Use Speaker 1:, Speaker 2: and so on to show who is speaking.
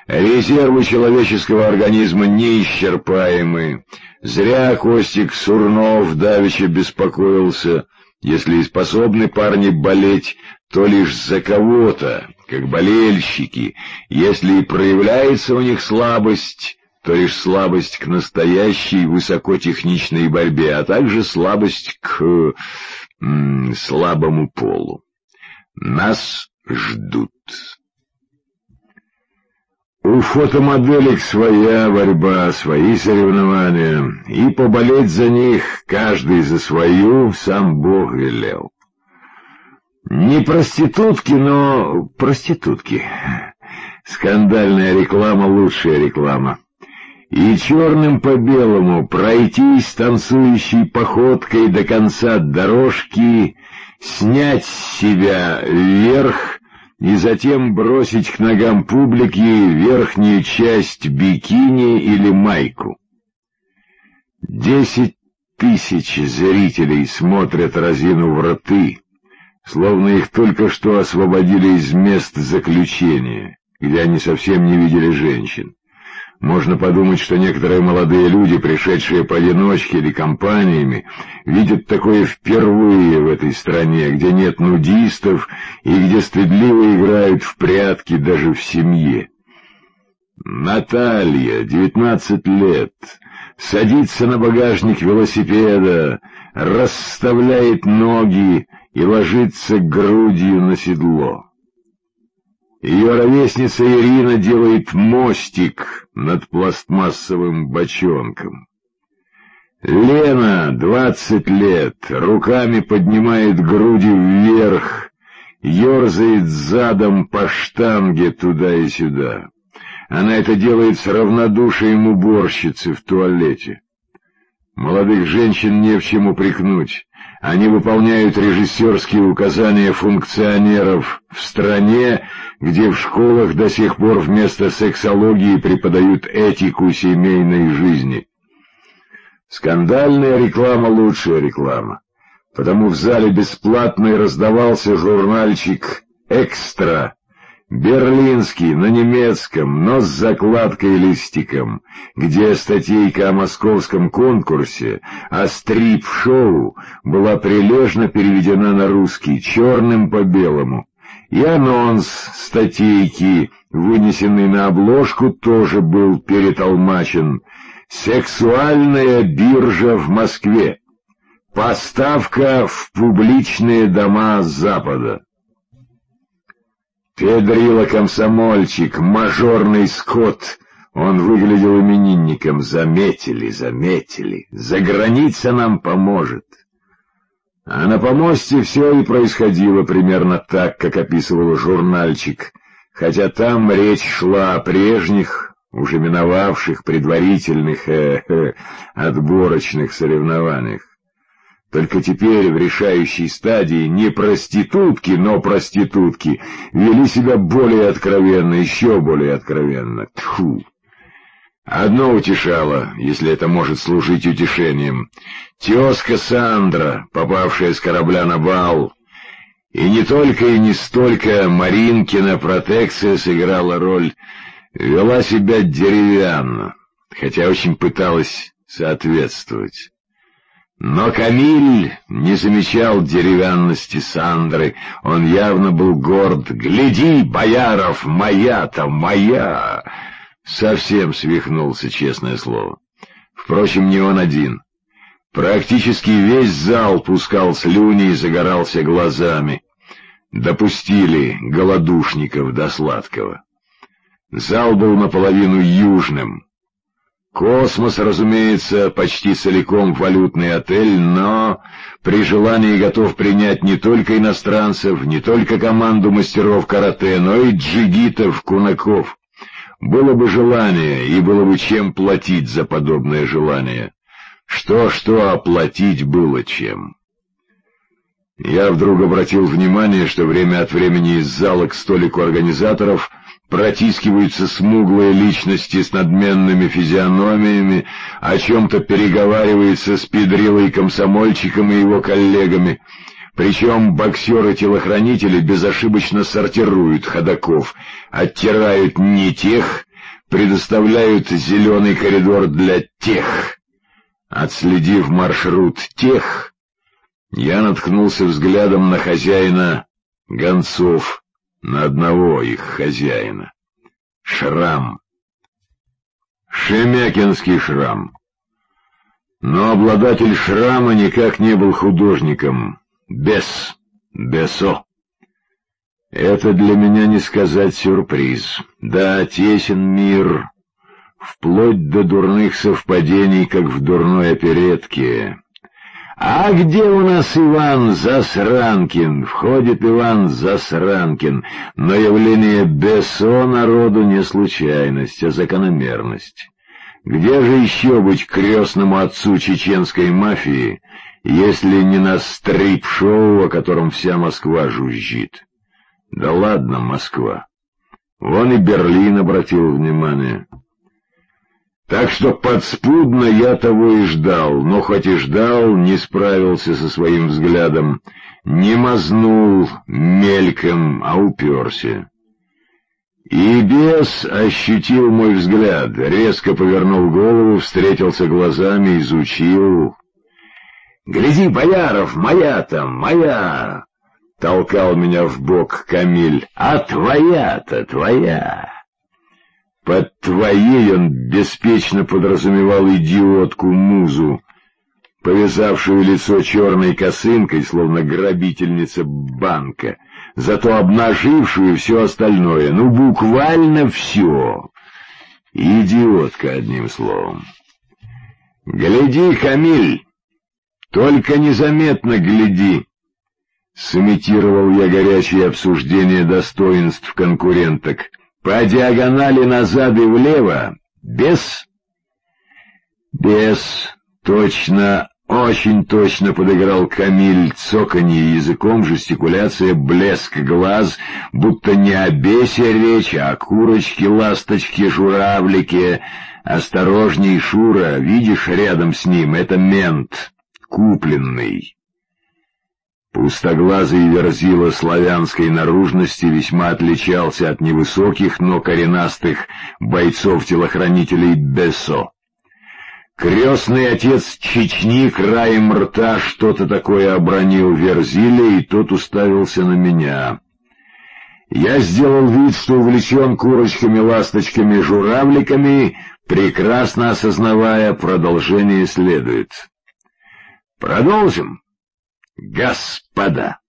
Speaker 1: Резервы человеческого организма неисчерпаемы. Зря Костик Сурнов давеча беспокоился. Если и способны парни болеть, то лишь за кого-то, как болельщики. Если и проявляется у них слабость, то лишь слабость к настоящей высокотехничной борьбе, а также слабость к слабому полу. Нас ждут. У фотомоделек своя борьба, свои соревнования, и поболеть за них, каждый за свою, сам Бог велел. Не проститутки, но проститутки. Скандальная реклама — лучшая реклама. И черным по белому пройтись танцующей походкой до конца дорожки, снять с себя верх и затем бросить к ногам публики верхнюю часть бикини или майку. 10 тысяч зрителей смотрят, разинув рты, словно их только что освободили из мест заключения, где они совсем не видели женщин. Можно подумать, что некоторые молодые люди, пришедшие поодиночке или компаниями, видят такое впервые в этой стране, где нет нудистов и где стыдливо играют в прятки даже в семье. Наталья, 19 лет, садится на багажник велосипеда, расставляет ноги и ложится грудью на седло. Ее ровесница Ирина делает мостик над пластмассовым бочонком. Лена, 20 лет, руками поднимает груди вверх, ерзает задом по штанге туда и сюда. Она это делает с равнодушием уборщицы в туалете. Молодых женщин не в чем упрекнуть. Они выполняют режиссерские указания функционеров в стране, где в школах до сих пор вместо сексологии преподают этику семейной жизни. Скандальная реклама — лучшая реклама. Потому в зале бесплатно и раздавался журнальчик «Экстра». Берлинский, на немецком, но с закладкой листиком, где статейка о московском конкурсе, о стрип-шоу была прилежно переведена на русский, черным по белому. И анонс статейки, вынесенный на обложку, тоже был перетолмачен. «Сексуальная биржа в Москве. Поставка в публичные дома Запада». Педрило-комсомольчик, мажорный скот, он выглядел именинником. Заметили. Заграница нам поможет. А на помосте все и происходило примерно так, как описывал журнальчик, хотя там речь шла о прежних, уже миновавших предварительных отборочных соревнованиях. Только теперь в решающей стадии не проститутки, но проститутки вели себя более откровенно, еще более откровенно. Тьфу! Одно утешало, если это может служить утешением. Тезка Сандра, попавшая с корабля на бал, и не только и не столько Маринкина протекция сыграла роль, вела себя деревянно, хотя очень пыталась соответствовать. Но Камиль не замечал деревянности Сандры, он явно был горд. «Гляди, Бояров, моя-то, моя!» Совсем свихнулся, честное слово. Впрочем, не он один. Практически весь зал пускал слюни и загорался глазами. Допустили голодушников до сладкого. Зал был наполовину южным. Космос, разумеется, почти целиком валютный отель, но при желании готов принять не только иностранцев, не только команду мастеров карате, но и джигитов, кунаков. Было бы желание, и было бы чем платить за подобное желание. Что-что, а платить было чем. Я вдруг обратил внимание, что время от времени из зала к столику организаторов протискиваются смуглые личности с надменными физиономиями, о чем-то переговаривается с педрилой-комсомольчиком и его коллегами. Причем боксеры-телохранители безошибочно сортируют ходоков, оттирают не тех предоставляют зеленый коридор для тех. Отследив маршрут тех, я наткнулся взглядом на хозяина гонцов, на одного их хозяина. Шрам. Шемякинский шрам. Но обладатель шрама никак не был художником. Бесо. Это для меня не сказать сюрприз. Да, тесен мир, вплоть до дурных совпадений, как в дурной оперетке. А где у нас Иван Засранкин? Входит Иван Засранкин, но явление Бесо народу не случайность, а закономерность. Где же еще быть крестному отцу чеченской мафии, если не на стрип-шоу, о котором вся Москва жужжит? Да ладно, Москва. Вон и Берлин обратил внимание. Так что подспудно я того и ждал, но хоть и ждал, не справился со своим взглядом, не мазнул мельком, а уперся. И бес ощутил мой взгляд, резко повернул голову, встретился глазами, изучил. «Гляди, Бояров, моя там, моя!» — толкал меня в бок Камиль. «А твоя-то, твоя!» Под «твоей» он беспечно подразумевал идиотку-музу, повязавшую лицо черной косынкой, словно грабительница банка, зато обнажившую все остальное, ну буквально все. Идиотка, одним словом. «Гляди, Камиль, только незаметно гляди», — сымитировал я горячее обсуждение достоинств конкуренток. «По диагонали назад и влево. Бес?» «Бес. Точно, очень точно», — подыграл Камиль, цоканье языком, жестикуляция, блеск глаз, будто не о бесе речь, а о курочке, ласточке, журавлике. «Осторожней, Шура, видишь, рядом с ним, это мент, купленный». Пустоглазый верзила славянской наружности весьма отличался от невысоких, но коренастых бойцов-телохранителей Бесо. Крестный отец Чечни краем рта что-то такое обронил Верзиле, и тот уставился на меня. Я сделал вид, что увлечен курочками, ласточками, журавликами, прекрасно осознавая, продолжение следует. «Продолжим, господа».